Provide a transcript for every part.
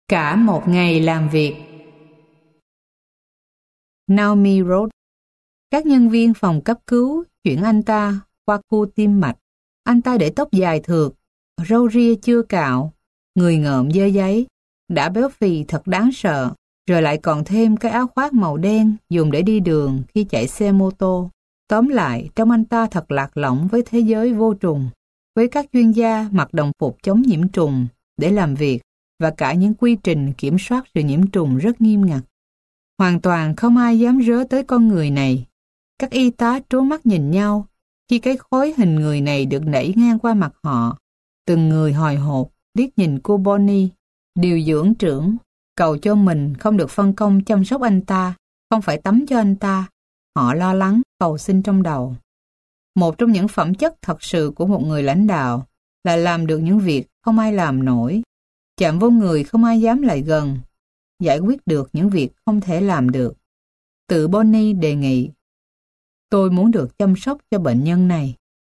Cả một ngày làm việc. Naomi Road. Các nhân viên phòng cấp cứu chuyển anh ta qua khu tim mạch. Anh ta để tóc dài thượt, râu ria chưa cạo, người ngợm dơ giấy, đã béo phì thật đáng sợ, rồi lại còn thêm cái áo khoác màu đen dùng để đi đường khi chạy xe mô tô. Tóm lại, trông anh ta thật lạc lõng với thế giới vô trùng, với các chuyên gia mặc đồng phục chống nhiễm trùng để làm việc và cả những quy trình kiểm soát sự nhiễm trùng rất nghiêm ngặt. Hoàn toàn không ai dám rớ tới con người này. Các y tá trố mắt nhìn nhau khi cái khối hình người này được đẩy ngang qua mặt họ. Từng người hồi hộp liếc nhìn cô Bonnie, điều dưỡng trưởng, cầu cho mình không được phân công chăm sóc anh ta, không phải tắm cho anh ta. Họ lo lắng, cầu xin trong đầu. Một trong những phẩm chất thật sự của một người lãnh đạo là làm được những việc không ai làm nổi, chạm vô người không ai dám lại gần, giải quyết được những việc không thể làm được. Tự Bonnie đề nghị, tôi muốn được chăm sóc cho bệnh nhân này.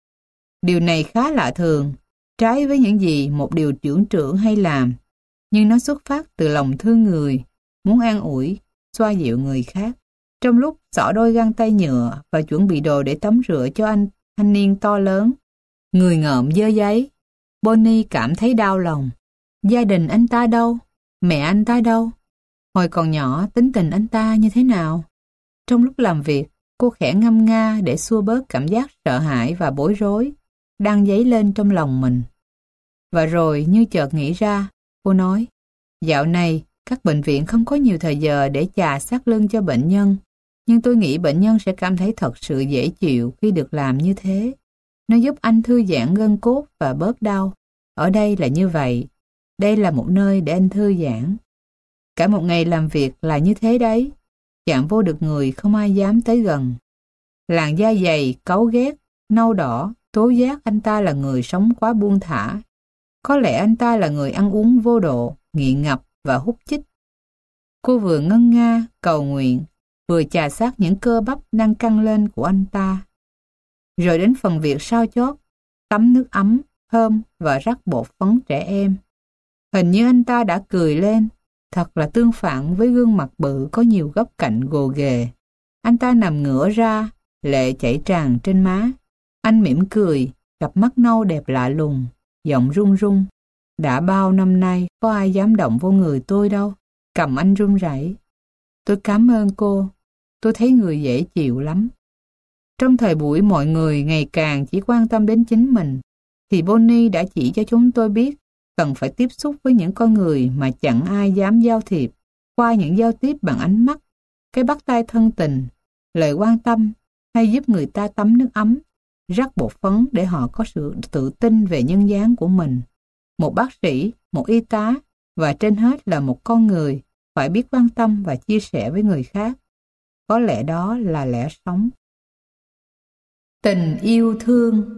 Điều này khá lạ thường, trái với những gì một điều trưởng hay làm, nhưng nó xuất phát từ lòng thương người, muốn an ủi, xoa dịu người khác. Trong lúc xỏ đôi găng tay nhựa và chuẩn bị đồ để tắm rửa cho anh thanh niên to lớn, người ngợm dơ giấy, Bonnie cảm thấy đau lòng. Gia đình anh ta đâu? Mẹ anh ta đâu? Hồi còn nhỏ tính tình anh ta như thế nào? Trong lúc làm việc, cô khẽ ngâm nga để xua bớt cảm giác sợ hãi và bối rối đang dấy lên trong lòng mình. Và rồi như chợt nghĩ ra, cô nói, dạo này các bệnh viện không có nhiều thời giờ để chà sát lưng cho bệnh nhân, nhưng tôi nghĩ bệnh nhân sẽ cảm thấy thật sự dễ chịu khi được làm như thế. Nó giúp anh thư giãn gân cốt và bớt đau. Ở đây là như vậy. Đây là một nơi để anh thư giãn. Cả một ngày làm việc là như thế đấy. Chạm vô được người không ai dám tới gần. Làn da dày, cáu ghét, nâu đỏ, tố giác anh ta là người sống quá buông thả. Có lẽ anh ta là người ăn uống vô độ, nghiện ngập và hút chích. Cô vừa ngân nga, cầu nguyện, vừa chà sát những cơ bắp đang căng lên của anh ta. Rồi đến phần việc sao chót, tắm nước ấm, thơm và rắc bột phấn trẻ em. Hình như anh ta đã cười lên, thật là tương phản với gương mặt bự có nhiều góc cạnh gồ ghề. Anh ta nằm ngửa ra, lệ chảy tràn trên má. Anh mỉm cười, cặp mắt nâu đẹp lạ lùng, giọng run run. Đã bao năm nay có ai dám động vô người tôi đâu. Cầm anh run rẩy. Tôi cảm ơn cô, tôi thấy người dễ chịu lắm. Trong thời buổi mọi người ngày càng chỉ quan tâm đến chính mình, thì Bonnie đã chỉ cho chúng tôi biết cần phải tiếp xúc với những con người mà chẳng ai dám giao thiệp, qua những giao tiếp bằng ánh mắt, cái bắt tay thân tình, lời quan tâm, hay giúp người ta tắm nước ấm, rắc bột phấn để họ có sự tự tin về nhân dáng của mình. Một bác sĩ, một y tá và trên hết là một con người phải biết quan tâm và chia sẻ với người khác. Có lẽ đó là lẽ sống. Tình yêu thương.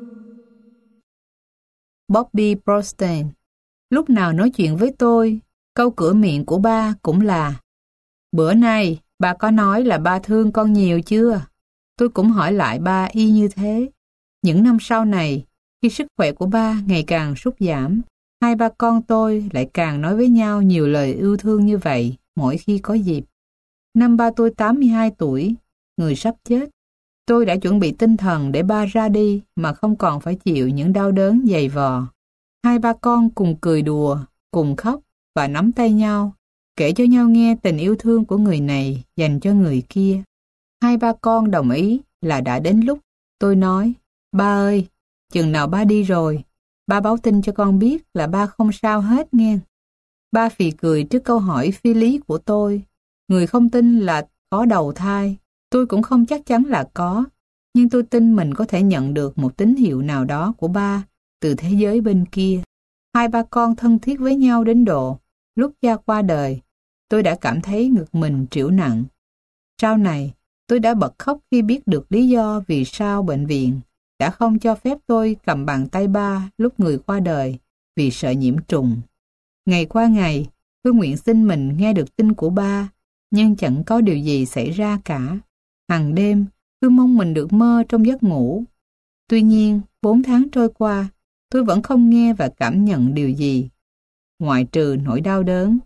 Bobby Brostein. Lúc nào nói chuyện với tôi, câu cửa miệng của ba cũng là, bữa nay ba có nói là ba thương con nhiều chưa? Tôi cũng hỏi lại ba y như thế. Những năm sau này, khi sức khỏe của ba ngày càng sút giảm, hai ba con tôi lại càng nói với nhau nhiều lời yêu thương như vậy mỗi khi có dịp. Năm ba tôi 82 tuổi, người sắp chết. Tôi đã chuẩn bị tinh thần để ba ra đi mà không còn phải chịu những đau đớn dày vò. Hai ba con cùng cười đùa, cùng khóc và nắm tay nhau, kể cho nhau nghe tình yêu thương của người này dành cho người kia. Hai ba con đồng ý là đã đến lúc. Tôi nói, ba ơi, chừng nào ba đi rồi, ba báo tin cho con biết là ba không sao hết nghe. Ba phì cười trước câu hỏi phi lý của tôi. Người không tin là có đầu thai, tôi cũng không chắc chắn là có, nhưng tôi tin mình có thể nhận được một tín hiệu nào đó của ba từ thế giới bên kia. Hai ba con thân thiết với nhau đến độ, lúc cha qua đời, tôi đã cảm thấy ngực mình trĩu nặng. Sau này, tôi đã bật khóc khi biết được lý do vì sao bệnh viện đã không cho phép tôi cầm bàn tay ba lúc người qua đời vì sợ nhiễm trùng. Ngày qua ngày, tôi nguyện xin mình nghe được tin của ba, nhưng chẳng có điều gì xảy ra cả. Hằng đêm, tôi mong mình được mơ trong giấc ngủ. Tuy nhiên, 4 tháng trôi qua, tôi vẫn không nghe và cảm nhận điều gì. Ngoại trừ nỗi đau đớn,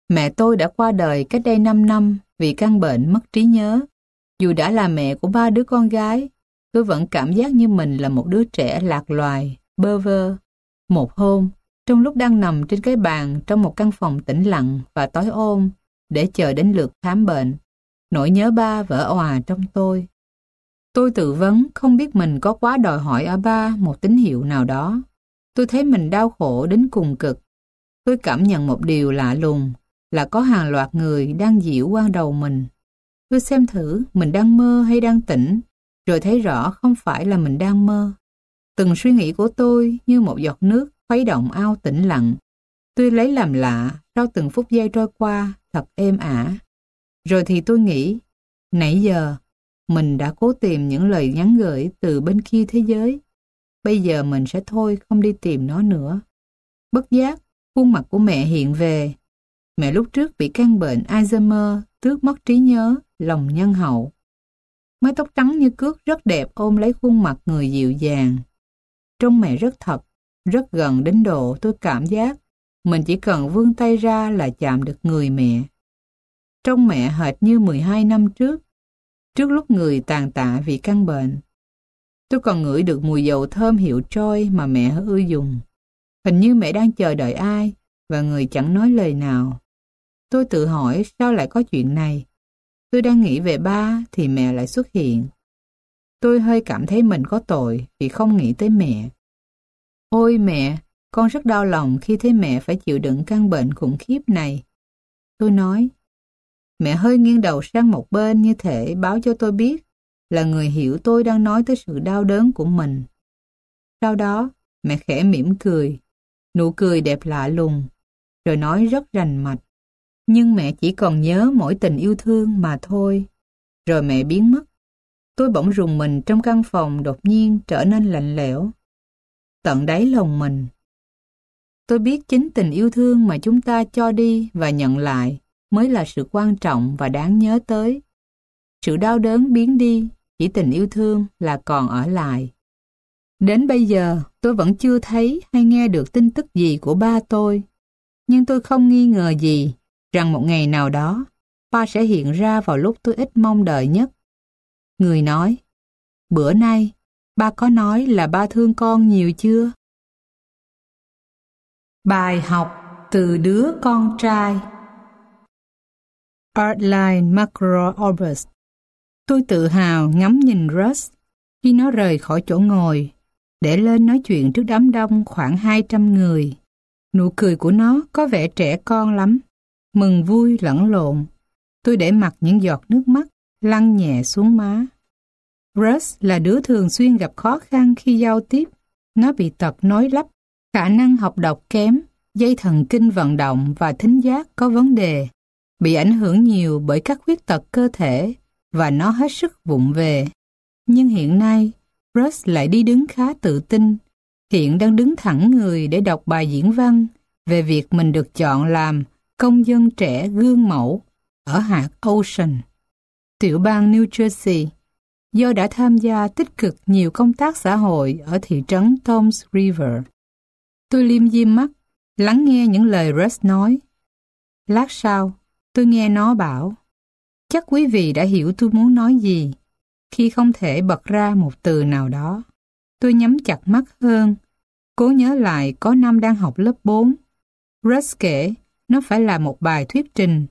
Mẹ tôi đã qua đời cách đây 5 năm vì căn bệnh mất trí nhớ. Dù đã là mẹ của 3 đứa con gái, tôi vẫn cảm giác như mình là một đứa trẻ lạc loài, bơ vơ. Một hôm, trong lúc đang nằm trên cái bàn trong một căn phòng tĩnh lặng và tối ôm để chờ đến lượt khám bệnh, nỗi nhớ ba vỡ òa trong tôi. Tôi tự vấn không biết mình có quá đòi hỏi ở ba một tín hiệu nào đó. Tôi thấy mình đau khổ đến cùng cực. Tôi cảm nhận một điều lạ lùng là có hàng loạt người đang giễu qua đầu mình. Tôi xem thử mình đang mơ hay đang tỉnh, rồi thấy rõ không phải là mình đang mơ. Từng suy nghĩ của tôi như một giọt nước khuấy động ao tĩnh lặng. Tôi lấy làm lạ sau từng phút giây trôi qua thật êm ả. Rồi thì tôi nghĩ, nãy giờ mình đã cố tìm những lời nhắn gửi từ bên kia thế giới. Bây giờ mình sẽ thôi không đi tìm nó nữa. Bất giác, khuôn mặt của mẹ hiện về. Mẹ lúc trước bị căn bệnh Alzheimer, tước mất trí nhớ, lòng nhân hậu. Mái tóc trắng như cước rất đẹp ôm lấy khuôn mặt người dịu dàng. Trông mẹ rất thật, rất gần đến độ tôi cảm giác mình chỉ cần vươn tay ra là chạm được người mẹ. Trông mẹ hệt như 12 năm trước lúc người tàn tạ vì căn bệnh. Tôi còn ngửi được mùi dầu thơm hiệu Troy mà mẹ ưa dùng. Hình như mẹ đang chờ đợi ai và người chẳng nói lời nào. Tôi tự hỏi sao lại có chuyện này. Tôi đang nghĩ về ba thì mẹ lại xuất hiện. Tôi hơi cảm thấy mình có tội vì không nghĩ tới mẹ. Ôi mẹ, con rất đau lòng khi thấy mẹ phải chịu đựng căn bệnh khủng khiếp này. Tôi nói. Mẹ hơi nghiêng đầu sang một bên như thể báo cho tôi biết là người hiểu tôi đang nói tới sự đau đớn của mình. Sau đó, mẹ khẽ mỉm cười, nụ cười đẹp lạ lùng, rồi nói rất rành mạch. Nhưng mẹ chỉ còn nhớ mỗi tình yêu thương mà thôi. Rồi mẹ biến mất. Tôi bỗng rùng mình trong căn phòng đột nhiên trở nên lạnh lẽo. Tận đáy lòng mình. Tôi biết chính tình yêu thương mà chúng ta cho đi và nhận lại mới là sự quan trọng và đáng nhớ tới. Sự đau đớn biến đi, chỉ tình yêu thương là còn ở lại. Đến bây giờ, tôi vẫn chưa thấy hay nghe được tin tức gì của ba tôi. Nhưng tôi không nghi ngờ gì rằng một ngày nào đó, ba sẽ hiện ra vào lúc tôi ít mong đợi nhất. Người nói, bữa nay, ba có nói là ba thương con nhiều chưa? Bài học từ đứa con trai. Artline Macro-Orbis. Tôi tự hào ngắm nhìn Russ khi nó rời khỏi chỗ ngồi để lên nói chuyện trước đám đông khoảng 200 người. Nụ cười của nó có vẻ trẻ con lắm, mừng vui lẫn lộn. Tôi để mặc những giọt nước mắt lăn nhẹ xuống má. Russ là đứa thường xuyên gặp khó khăn khi giao tiếp. Nó bị tật nói lắp, khả năng học đọc kém, dây thần kinh vận động và thính giác có vấn đề, bị ảnh hưởng nhiều bởi các khuyết tật cơ thể và nó hết sức vụng về. Nhưng hiện nay, Russ lại đi đứng khá tự tin, hiện đang đứng thẳng người để đọc bài diễn văn về việc mình được chọn làm công dân trẻ gương mẫu ở hạt Ocean, tiểu bang New Jersey, do đã tham gia tích cực nhiều công tác xã hội ở thị trấn Toms River. Tôi liêm diêm mắt, lắng nghe những lời Russ nói. Lát sau, tôi nghe nó bảo, chắc quý vị đã hiểu tôi muốn nói gì. Khi không thể bật ra một từ nào đó, tôi nhắm chặt mắt hơn, cố nhớ lại có năm đang học lớp 4. Russ kể nó phải là một bài thuyết trình.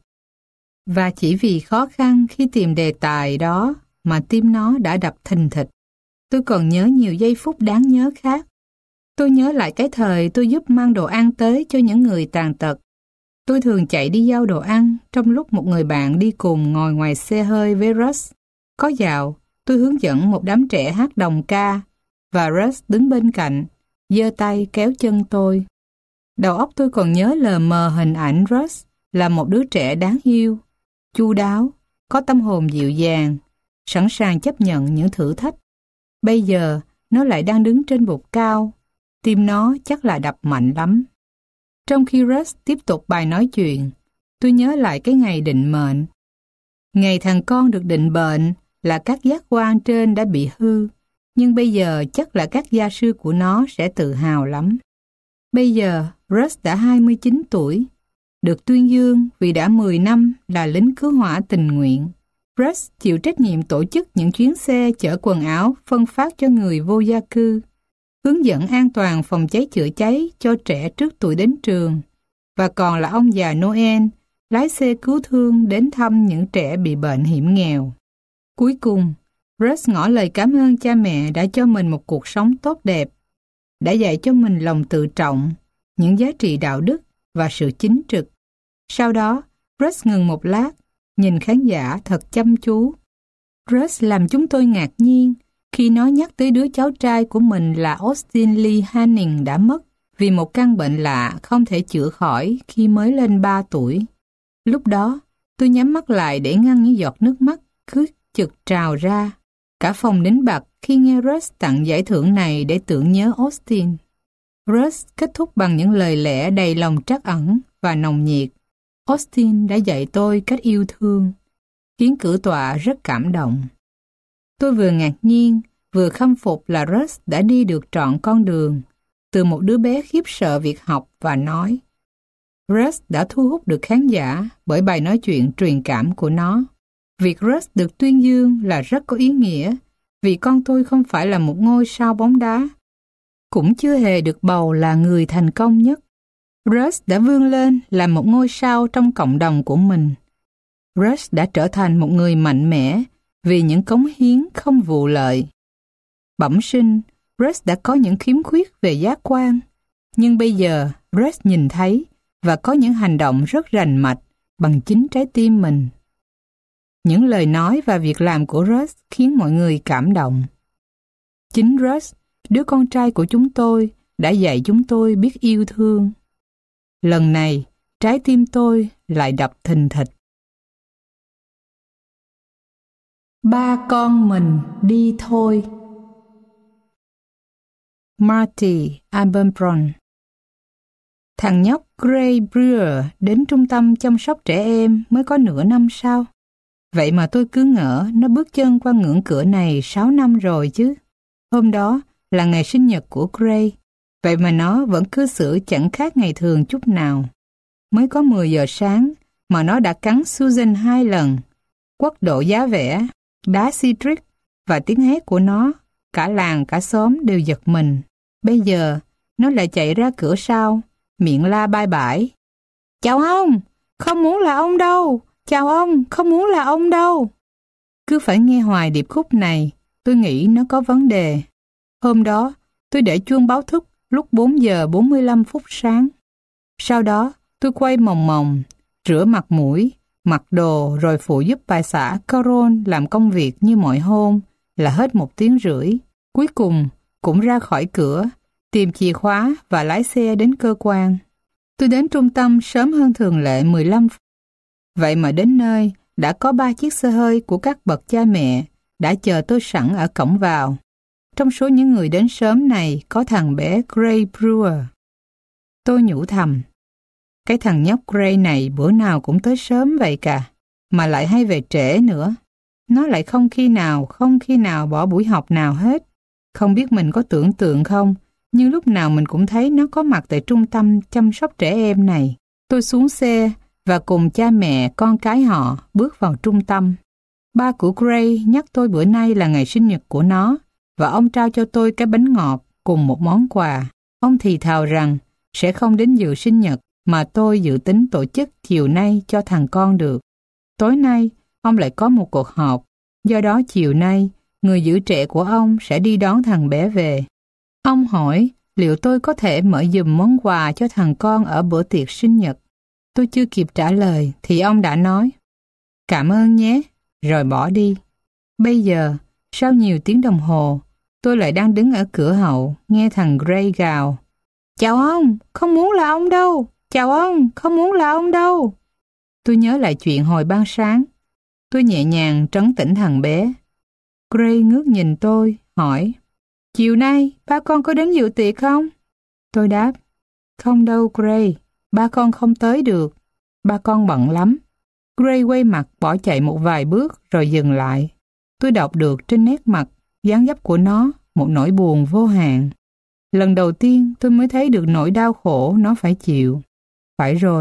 Và chỉ vì khó khăn khi tìm đề tài đó mà tim nó đã đập thình thịch. Tôi còn nhớ nhiều giây phút đáng nhớ khác. Tôi nhớ lại cái thời tôi giúp mang đồ ăn tới cho những người tàn tật. Tôi thường chạy đi giao đồ ăn trong lúc một người bạn đi cùng ngồi ngoài xe hơi với Russ. Có dạo, tôi hướng dẫn một đám trẻ hát đồng ca và Russ đứng bên cạnh, giơ tay kéo chân tôi. Đầu óc tôi còn nhớ lờ mờ hình ảnh Russ là một đứa trẻ đáng yêu, chu đáo, có tâm hồn dịu dàng, sẵn sàng chấp nhận những thử thách. Bây giờ, nó lại đang đứng trên bục cao, tim nó chắc là đập mạnh lắm. Trong khi Russ tiếp tục bài nói chuyện, tôi nhớ lại cái ngày định mệnh. Ngày thằng con được định bệnh là các giác quan trên đã bị hư, nhưng bây giờ chắc là các gia sư của nó sẽ tự hào lắm. Bây giờ, Russ đã 29 tuổi. được tuyên dương vì đã 10 năm là lính cứu hỏa tình nguyện. Russ chịu trách nhiệm tổ chức những chuyến xe chở quần áo phân phát cho người vô gia cư, hướng dẫn an toàn phòng cháy chữa cháy cho trẻ trước tuổi đến trường, và còn là ông già Noel lái xe cứu thương đến thăm những trẻ bị bệnh hiểm nghèo. Cuối cùng, Russ ngỏ lời cảm ơn cha mẹ đã cho mình một cuộc sống tốt đẹp, đã dạy cho mình lòng tự trọng, những giá trị đạo đức và sự chính trực. Sau đó, Russ ngừng một lát, nhìn khán giả thật chăm chú. Russ làm chúng tôi ngạc nhiên khi nó nhắc tới đứa cháu trai của mình là Austin Lee Hanning đã mất vì một căn bệnh lạ không thể chữa khỏi khi mới lên 3 tuổi. Lúc đó, tôi nhắm mắt lại để ngăn những giọt nước mắt cứ chực trào ra. Cả phòng nín bặt khi nghe Russ tặng giải thưởng này để tưởng nhớ Austin. Russ kết thúc bằng những lời lẽ đầy lòng trắc ẩn và nồng nhiệt. Austin đã dạy tôi cách yêu thương, khiến cử tọa rất cảm động. Tôi vừa ngạc nhiên, vừa khâm phục là Russ đã đi được trọn con đường, từ một đứa bé khiếp sợ việc học và nói. Russ đã thu hút được khán giả bởi bài nói chuyện truyền cảm của nó. Việc Russ được tuyên dương là rất có ý nghĩa, vì con tôi không phải là một ngôi sao bóng đá, cũng chưa hề được bầu là người thành công nhất. Russ đã vươn lên làm một ngôi sao trong cộng đồng của mình. Russ đã trở thành một người mạnh mẽ vì những cống hiến không vụ lợi. Bẩm sinh, Russ đã có những khiếm khuyết về giác quan, nhưng bây giờ Russ nhìn thấy và có những hành động rất rành mạch bằng chính trái tim mình. Những lời nói và việc làm của Russ khiến mọi người cảm động. Chính Russ, đứa con trai của chúng tôi, đã dạy chúng tôi biết yêu thương. Lần này, trái tim tôi lại đập thình thịch. Ba con mình đi thôi. Marty Aberbrun. Thằng nhóc Gray Brewer đến trung tâm chăm sóc trẻ em mới có nửa năm sau. Vậy mà tôi cứ ngỡ nó bước chân qua ngưỡng cửa này 6 năm rồi chứ. Hôm đó là ngày sinh nhật của Gray. Vậy mà nó vẫn cư xử chẳng khác ngày thường chút nào. Mới có 10 giờ sáng mà nó đã cắn Susan 2 lần. Quất độ giá vẻ, đá Cedric và tiếng hét của nó, cả làng cả xóm đều giật mình. Bây giờ nó lại chạy ra cửa sau, miệng la bai bãi. Chào ông, không muốn là ông đâu. Chào ông, không muốn là ông đâu. Cứ phải nghe hoài điệp khúc này, tôi nghĩ nó có vấn đề. Hôm đó, tôi để chuông báo thức lúc 4 giờ 45 phút sáng. Sau đó, tôi quay mòng mòng, rửa mặt mũi, mặc đồ rồi phụ giúp bà xã Carol làm công việc như mọi hôm là hết 1 tiếng rưỡi. Cuối cùng, cũng ra khỏi cửa, tìm chìa khóa và lái xe đến cơ quan. Tôi đến trung tâm sớm hơn thường lệ 15 phút. Vậy mà đến nơi, đã có 3 chiếc xe hơi của các bậc cha mẹ đã chờ tôi sẵn ở cổng vào. Trong số những người đến sớm này có thằng bé Gray Brewer. Tôi nhủ thầm, cái thằng nhóc Gray này bữa nào cũng tới sớm vậy cả, mà lại hay về trễ nữa. Nó lại không khi nào bỏ buổi học nào hết. Không biết mình có tưởng tượng không, nhưng lúc nào mình cũng thấy nó có mặt tại trung tâm chăm sóc trẻ em này. Tôi xuống xe và cùng cha mẹ con cái họ bước vào trung tâm. Ba của Gray nhắc tôi bữa nay là ngày sinh nhật của nó và ông trao cho tôi cái bánh ngọt cùng một món quà. Ông thì thào rằng sẽ không đến dự sinh nhật mà tôi dự tính tổ chức chiều nay cho thằng con được. Tối nay, ông lại có một cuộc họp. Do đó chiều nay, người giữ trẻ của ông sẽ đi đón thằng bé về. Ông hỏi liệu tôi có thể mở giùm món quà cho thằng con ở bữa tiệc sinh nhật. Tôi chưa kịp trả lời thì ông đã nói cảm ơn nhé, rồi bỏ đi. Bây giờ, sau nhiều tiếng đồng hồ, tôi lại đang đứng ở cửa hậu nghe thằng Gray gào. Chào ông, không muốn là ông đâu. Chào ông, không muốn là ông đâu. Tôi nhớ lại chuyện hồi ban sáng. Tôi nhẹ nhàng trấn tĩnh thằng bé. Gray ngước nhìn tôi, hỏi chiều nay ba con có đến dự tiệc không? Tôi đáp không đâu Gray, ba con không tới được. Ba con bận lắm. Gray quay mặt bỏ chạy một vài bước rồi dừng lại. Tôi đọc được trên nét mặt, dáng dấp của nó một nỗi buồn vô hạn. Lần đầu tiên tôi mới thấy được nỗi đau khổ nó phải chịu. Phải rồi,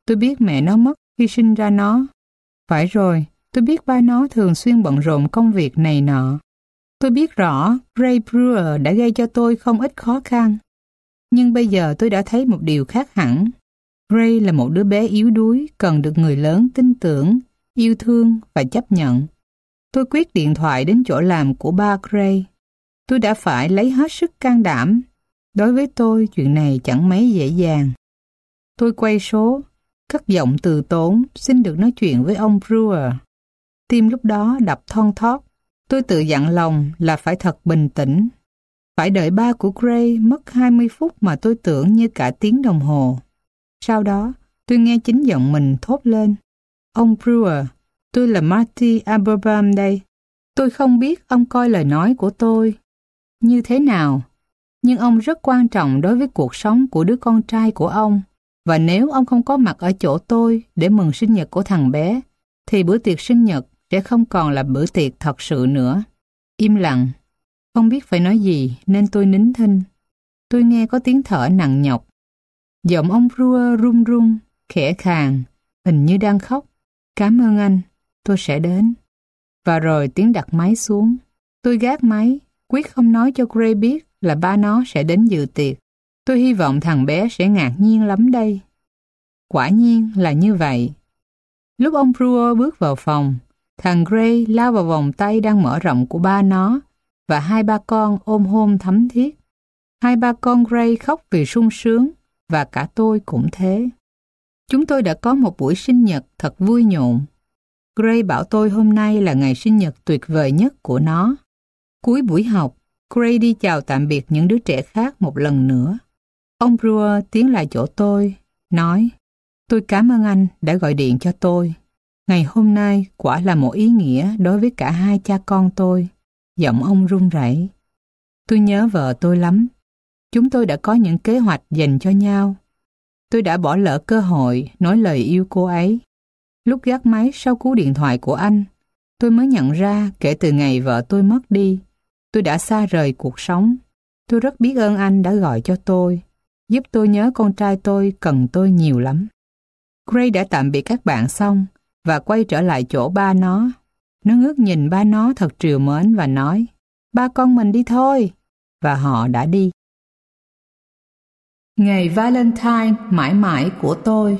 Tôi biết mẹ nó mất khi sinh ra nó. Phải rồi, tôi biết ba nó thường xuyên bận rộn công việc này nọ. Tôi biết rõ Ray Brewer đã gây cho tôi không ít khó khăn. Nhưng bây giờ tôi đã thấy một điều khác hẳn. Ray là một đứa bé yếu đuối, cần được người lớn tin tưởng, yêu thương và chấp nhận. Tôi quyết điện thoại đến chỗ làm của ba Ray. Tôi đã phải lấy hết sức can đảm. Đối với tôi, chuyện này chẳng mấy dễ dàng. Tôi quay số, cất giọng từ tốn, xin được nói chuyện với ông Brewer. Tim lúc đó đập thon thót. Tôi tự dặn lòng là phải thật bình tĩnh. Phải đợi ba của Gray mất 20 phút mà tôi tưởng như cả tiếng đồng hồ. Sau đó, tôi nghe chính giọng mình thốt lên. Ông Brewer, tôi là Marty Aberbaum đây. Tôi không biết ông coi lời nói của tôi như thế nào, nhưng ông rất quan trọng đối với cuộc sống của đứa con trai của ông. Và nếu ông không có mặt ở chỗ tôi để mừng sinh nhật của thằng bé, thì bữa tiệc sinh nhật sẽ không còn là bữa tiệc thật sự nữa. Im lặng, không biết phải nói gì nên tôi nín thinh. Tôi nghe có tiếng thở nặng nhọc. Giọng ông Brewer run run, khẽ khàng, hình như đang khóc. Cảm ơn anh, tôi sẽ đến. Và rồi tiếng đặt máy xuống. Tôi gác máy, quyết không nói cho Gray biết là ba nó sẽ đến dự tiệc. Tôi hy vọng thằng bé sẽ ngạc nhiên lắm đây. Quả nhiên là như vậy. Lúc ông Brewer bước vào phòng, thằng Gray lao vào vòng tay đang mở rộng của ba nó và hai ba con ôm hôn thắm thiết. Hai ba con Gray khóc vì sung sướng và cả tôi cũng thế. Chúng tôi đã có một buổi sinh nhật thật vui nhộn. Gray bảo tôi hôm nay là ngày sinh nhật tuyệt vời nhất của nó. Cuối buổi học, Gray đi chào tạm biệt những đứa trẻ khác một lần nữa. Ông Brewer tiến lại chỗ tôi, nói, tôi cảm ơn anh đã gọi điện cho tôi. Ngày hôm nay quả là một ý nghĩa đối với cả hai cha con tôi. Giọng ông run rẩy. Tôi nhớ vợ tôi lắm. Chúng tôi đã có những kế hoạch dành cho nhau. Tôi đã bỏ lỡ cơ hội nói lời yêu cô ấy. Lúc gác máy sau cú điện thoại của anh, tôi mới nhận ra kể từ ngày vợ tôi mất đi, tôi đã xa rời cuộc sống. Tôi rất biết ơn anh đã gọi cho tôi, giúp tôi nhớ con trai tôi cần tôi nhiều lắm. Gray đã tạm biệt các bạn xong và quay trở lại chỗ ba nó. Nó ngước nhìn ba nó thật trìu mến và nói, ba con mình đi thôi. Và họ đã đi. Ngày Valentine mãi mãi của tôi.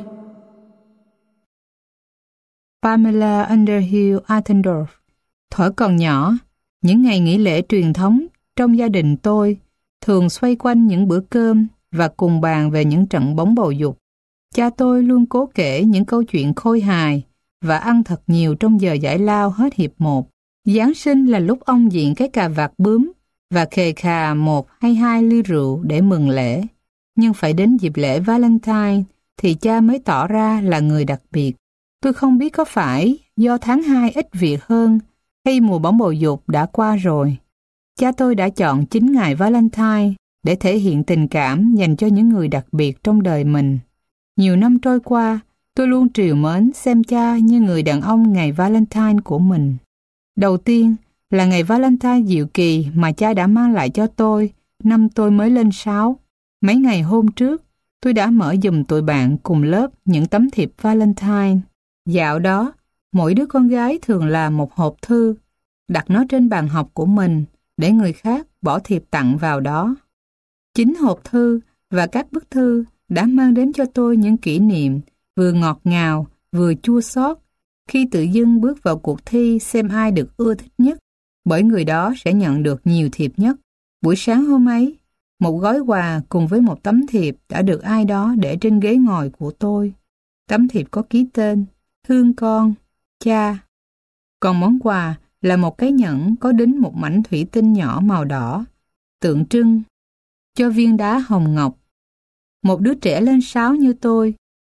Pamela Underhill Attendorf. Thuở còn nhỏ, những ngày nghỉ lễ truyền thống trong gia đình tôi thường xoay quanh những bữa cơm và cùng bàn về những trận bóng bầu dục. Cha tôi luôn cố kể những câu chuyện khôi hài và ăn thật nhiều trong giờ giải lao hết hiệp một. Giáng sinh là lúc ông diện cái cà vạt bướm và khề khà 1 hay 2 ly rượu để mừng lễ. Nhưng phải đến dịp lễ Valentine thì cha mới tỏ ra là người đặc biệt. Tôi không biết có phải do tháng 2 ít việc hơn hay mùa bóng bầu dục đã qua rồi. Cha tôi đã chọn chính ngày Valentine để thể hiện tình cảm dành cho những người đặc biệt trong đời mình. Nhiều năm trôi qua, tôi luôn trìu mến xem cha như người đàn ông ngày Valentine của mình. Đầu tiên là ngày Valentine diệu kỳ mà cha đã mang lại cho tôi năm tôi mới lên 6. Mấy ngày hôm trước, tôi đã mở giùm tụi bạn cùng lớp những tấm thiệp Valentine. Dạo đó, mỗi đứa con gái thường làm một hộp thư, đặt nó trên bàn học của mình để người khác bỏ thiệp tặng vào đó. Chính hộp thư và các bức thư đã mang đến cho tôi những kỷ niệm vừa ngọt ngào vừa chua xót khi tự dưng bước vào cuộc thi xem ai được ưa thích nhất, bởi người đó sẽ nhận được nhiều thiệp nhất. Buổi sáng hôm ấy, một gói quà cùng với một tấm thiệp đã được ai đó để trên ghế ngồi của tôi. Tấm thiệp có ký tên, thương con, cha. Còn món quà là một cái nhẫn có đính một mảnh thủy tinh nhỏ màu đỏ, tượng trưng cho viên đá hồng ngọc. Một đứa trẻ lên 6 như tôi,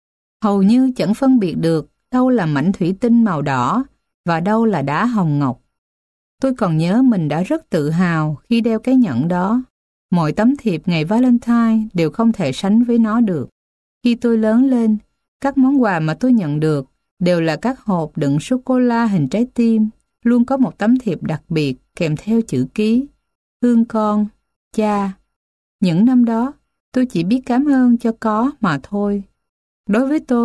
hầu như chẳng phân biệt được đâu là mảnh thủy tinh màu đỏ và đâu là đá hồng ngọc. Tôi còn nhớ mình đã rất tự hào khi đeo cái nhẫn đó. Mọi tấm thiệp ngày Valentine đều không thể sánh với nó được. Khi tôi lớn lên, các món quà mà tôi nhận được đều là các hộp đựng sô-cô-la hình trái tim, luôn có một tấm thiệp đặc biệt kèm theo chữ ký, thương con, cha. Những năm đó, tôi chỉ biết cảm ơn cho có mà thôi. Đối với tôi,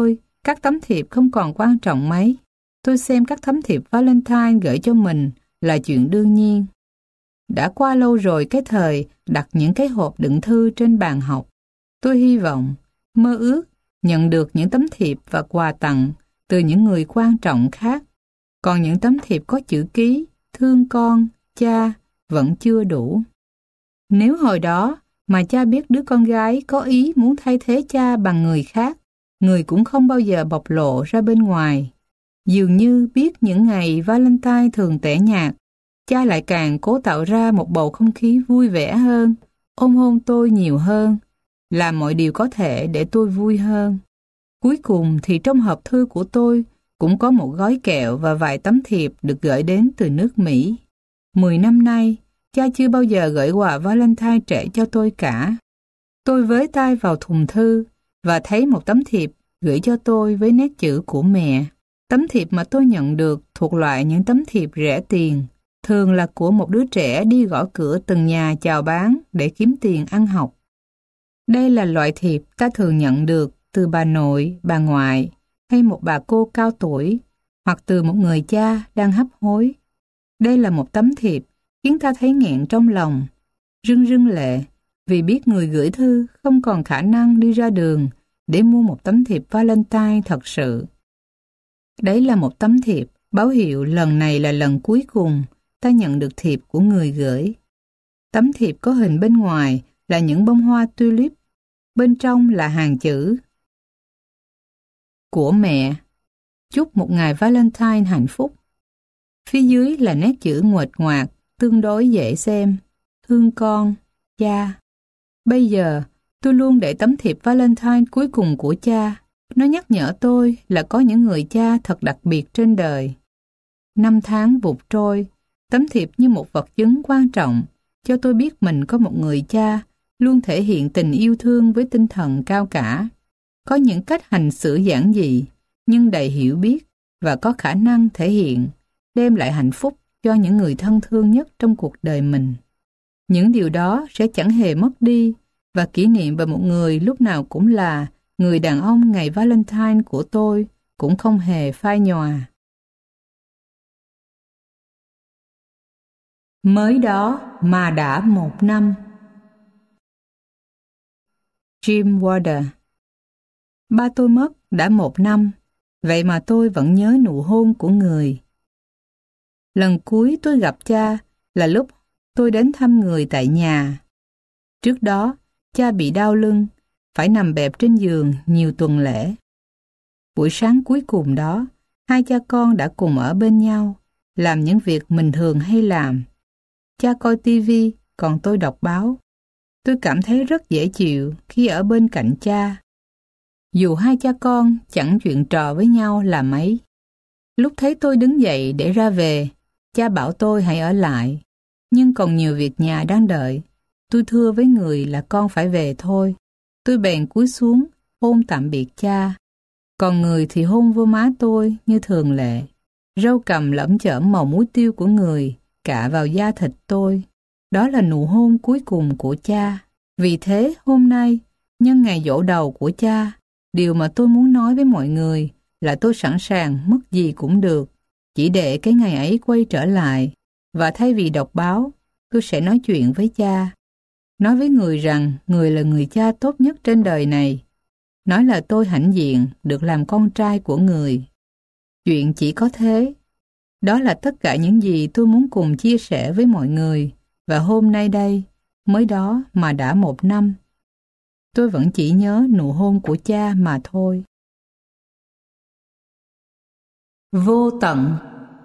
Các tấm thiệp không còn quan trọng mấy. Tôi xem các tấm thiệp Valentine gửi cho mình là chuyện đương nhiên. Đã qua lâu rồi cái thời đặt những cái hộp đựng thư trên bàn học. Tôi hy vọng, mơ ước nhận được những tấm thiệp và quà tặng từ những người quan trọng khác. Còn những tấm thiệp có chữ ký, thương con, cha vẫn chưa đủ. Nếu hồi đó mà cha biết đứa con gái có ý muốn thay thế cha bằng người khác, người cũng không bao giờ bộc lộ ra bên ngoài. Dường như biết những ngày Valentine thường tẻ nhạt, cha lại càng cố tạo ra một bầu không khí vui vẻ hơn, ôm hôn tôi nhiều hơn, làm mọi điều có thể để tôi vui hơn. Cuối cùng thì trong hộp thư của tôi cũng có một gói kẹo và vài tấm thiệp được gửi đến từ nước Mỹ. 10 năm nay, cha chưa bao giờ gửi quà Valentine trẻ cho tôi cả. Tôi với tay vào thùng thư và thấy một tấm thiệp gửi cho tôi với nét chữ của mẹ. Tấm thiệp mà tôi nhận được thuộc loại những tấm thiệp rẻ tiền, thường là của một đứa trẻ đi gõ cửa từng nhà chào bán để kiếm tiền ăn học. Đây là loại thiệp ta thường nhận được từ bà nội, bà ngoại hay một bà cô cao tuổi, hoặc từ một người cha đang hấp hối. Đây là một tấm thiệp khiến ta thấy nghẹn trong lòng, rưng rưng lệ, vì biết người gửi thư không còn khả năng đi ra đường để mua một tấm thiệp Valentine thật sự. Đấy là một tấm thiệp báo hiệu lần này là lần cuối cùng ta nhận được thiệp của người gửi. Tấm thiệp có hình bên ngoài là những bông hoa tulip, bên trong là hàng chữ: của mẹ, chúc một ngày Valentine hạnh phúc. Phía dưới là nét chữ nguệch ngoạc, tương đối dễ xem: thương con, cha. Bây giờ, tôi luôn để tấm thiệp Valentine cuối cùng của cha. Nó nhắc nhở tôi là có những người cha thật đặc biệt trên đời. Năm tháng vụt trôi, tấm thiệp như một vật chứng quan trọng cho tôi biết mình có một người cha luôn thể hiện tình yêu thương với tinh thần cao cả. Có những cách hành xử giản dị nhưng đầy hiểu biết và có khả năng thể hiện, đem lại hạnh phúc cho những người thân thương nhất trong cuộc đời mình. Những điều đó sẽ chẳng hề mất đi, và kỷ niệm về một người lúc nào cũng là người đàn ông ngày Valentine của tôi cũng không hề phai nhòa. Mới đó mà đã 1 năm. Jim Warder. Ba tôi mất đã 1 năm, vậy mà tôi vẫn nhớ nụ hôn của người. Lần cuối tôi gặp cha là lúc tôi đến thăm người tại nhà. Trước đó, cha bị đau lưng, phải nằm bẹp trên giường nhiều tuần lễ. Buổi sáng cuối cùng đó, hai cha con đã cùng ở bên nhau, làm những việc mình thường hay làm. Cha coi tivi, còn tôi đọc báo. Tôi cảm thấy rất dễ chịu khi ở bên cạnh cha. Dù hai cha con chẳng chuyện trò với nhau là mấy. Lúc thấy tôi đứng dậy để ra về, cha bảo tôi hãy ở lại. Nhưng còn nhiều việc nhà đang đợi. Tôi thưa với người là con phải về thôi. Tôi bèn cúi xuống, hôn tạm biệt cha. Còn người thì hôn vô má tôi như thường lệ. Râu cằm lẫm chởm màu muối tiêu của người cạ vào da thịt tôi. Đó là nụ hôn cuối cùng của cha. Vì thế hôm nay, nhân ngày giỗ đầu của cha, điều mà tôi muốn nói với mọi người là tôi sẵn sàng mất gì cũng được, chỉ để cái ngày ấy quay trở lại. Và thay vì đọc báo, tôi sẽ nói chuyện với cha. Nói với người rằng người là người cha tốt nhất trên đời này. Nói là tôi hãnh diện được làm con trai của người. Chuyện chỉ có thế. Đó là tất cả những gì tôi muốn cùng chia sẻ với mọi người. Và hôm nay đây, mới đó mà đã 1 năm, tôi vẫn chỉ nhớ nụ hôn của cha mà thôi. Vô tận.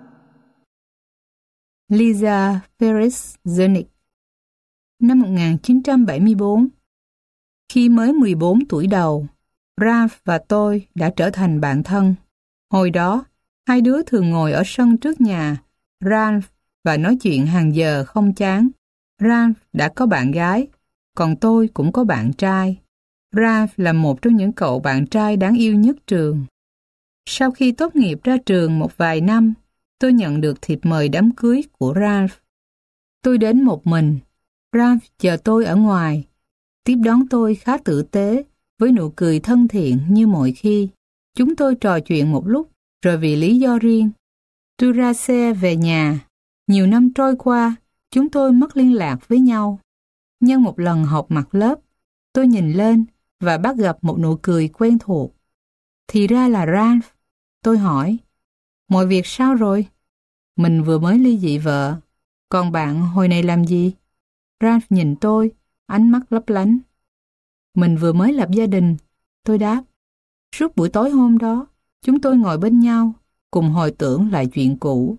Lisa Ferris-Zernick. Năm 1974, khi mới 14 tuổi đầu, Ralph và tôi đã trở thành bạn thân. Hồi đó, hai đứa thường ngồi ở sân trước nhà Ralph và nói chuyện hàng giờ không chán. Ralph đã có bạn gái, còn tôi cũng có bạn trai. Ralph là một trong những cậu bạn trai đáng yêu nhất trường. Sau khi tốt nghiệp ra trường một vài năm, tôi nhận được thiệp mời đám cưới của Ralph. Tôi đến một mình. Ralph chờ tôi ở ngoài, tiếp đón tôi khá tử tế với nụ cười thân thiện như mọi khi. Chúng tôi trò chuyện một lúc, rồi vì lý do riêng, tôi ra xe về nhà. Nhiều năm trôi qua, chúng tôi mất liên lạc với nhau. Nhân một lần họp mặt lớp, tôi nhìn lên và bắt gặp một nụ cười quen thuộc. Thì ra là Ralph. Tôi hỏi, mọi việc sao rồi? Mình vừa mới ly dị vợ. Còn bạn hồi này làm gì? Ralph nhìn tôi, ánh mắt lấp lánh. Mình vừa mới lập gia đình, tôi đáp. Suốt buổi tối hôm đó, chúng tôi ngồi bên nhau, cùng hồi tưởng lại chuyện cũ.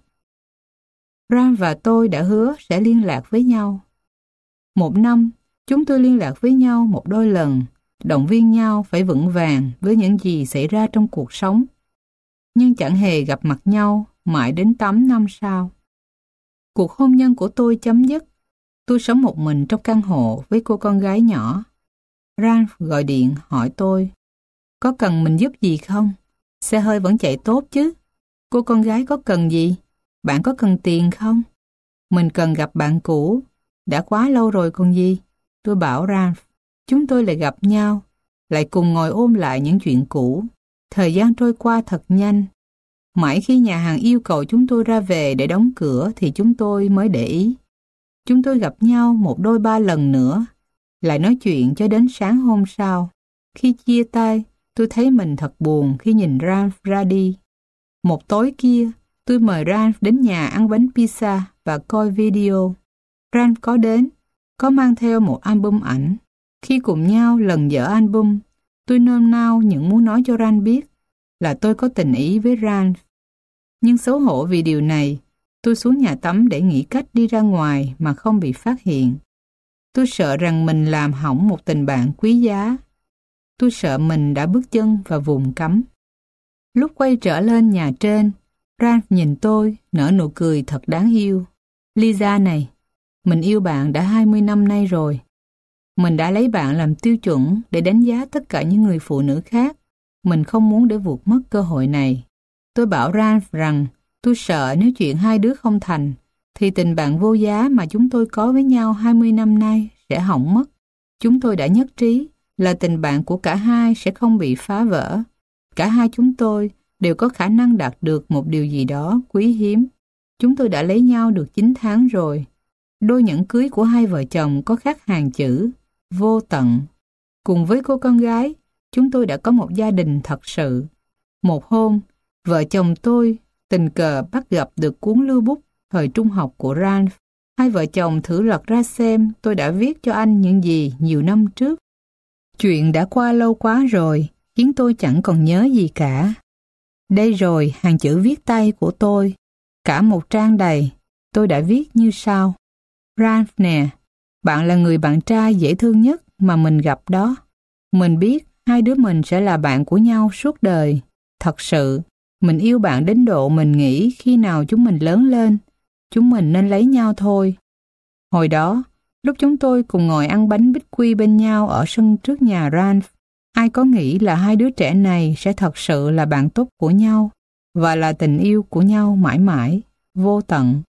Ralph và tôi đã hứa sẽ liên lạc với nhau. Một năm, chúng tôi liên lạc với nhau một đôi lần, động viên nhau phải vững vàng với những gì xảy ra trong cuộc sống. Nhưng chẳng hề gặp mặt nhau mãi đến 8 năm sau. Cuộc hôn nhân của tôi chấm dứt. Tôi sống một mình trong căn hộ với cô con gái nhỏ. Ralph gọi điện hỏi tôi, có cần mình giúp gì không? Xe hơi vẫn chạy tốt chứ? Cô con gái có cần gì? Bạn có cần tiền không? Mình cần gặp bạn cũ. Đã quá lâu rồi còn gì? Tôi bảo Ralph. Chúng tôi lại gặp nhau, lại cùng ngồi ôm lại những chuyện cũ. Thời gian trôi qua thật nhanh. Mãi khi nhà hàng yêu cầu chúng tôi ra về để đóng cửa thì chúng tôi mới để ý. Chúng tôi gặp nhau một đôi ba lần nữa, lại nói chuyện cho đến sáng hôm sau. Khi chia tay, tôi thấy mình thật buồn khi nhìn Ralph ra đi. Một tối kia, tôi mời Ralph đến nhà ăn bánh pizza và coi video. Ralph có đến, có mang theo một album ảnh. Khi cùng nhau lần dở album, tôi nôm nao những muốn nói cho Ralph biết là tôi có tình ý với Ralph. Nhưng xấu hổ vì điều này, tôi xuống nhà tắm để nghĩ cách đi ra ngoài mà không bị phát hiện. Tôi sợ rằng mình làm hỏng một tình bạn quý giá. Tôi sợ mình đã bước chân vào vùng cấm. Lúc quay trở lên nhà trên, Ralph nhìn tôi, nở nụ cười thật đáng yêu. Lisa này, mình yêu bạn đã 20 năm nay rồi. Mình đã lấy bạn làm tiêu chuẩn để đánh giá tất cả những người phụ nữ khác. Mình không muốn để vụt mất cơ hội này. Tôi bảo Ralph rằng tôi sợ nếu chuyện hai đứa không thành, thì tình bạn vô giá mà chúng tôi có với nhau 20 năm nay sẽ hỏng mất. Chúng tôi đã nhất trí là tình bạn của cả hai sẽ không bị phá vỡ. Cả hai chúng tôi đều có khả năng đạt được một điều gì đó quý hiếm. Chúng tôi đã lấy nhau được 9 tháng rồi. Đôi nhẫn cưới của hai vợ chồng có khắc hàng chữ vô tận. Cùng với cô con gái, chúng tôi đã có một gia đình thật sự. Một hôm, vợ chồng tôi tình cờ bắt gặp được cuốn lưu bút thời trung học của Ralph. Hai vợ chồng thử lật ra xem tôi đã viết cho anh những gì nhiều năm trước. Chuyện đã qua lâu quá rồi, khiến tôi chẳng còn nhớ gì cả. Đây rồi hàng chữ viết tay của tôi. Cả một trang đầy, tôi đã viết như sau. Ralph nè, bạn là người bạn trai dễ thương nhất mà mình gặp đó. Mình biết hai đứa mình sẽ là bạn của nhau suốt đời. Thật sự, mình yêu bạn đến độ mình nghĩ khi nào chúng mình lớn lên, chúng mình nên lấy nhau thôi. Hồi đó, lúc chúng tôi cùng ngồi ăn bánh bích quy bên nhau ở sân trước nhà Ralph, ai có nghĩ là hai đứa trẻ này sẽ thật sự là bạn tốt của nhau và là tình yêu của nhau mãi mãi, vô tận.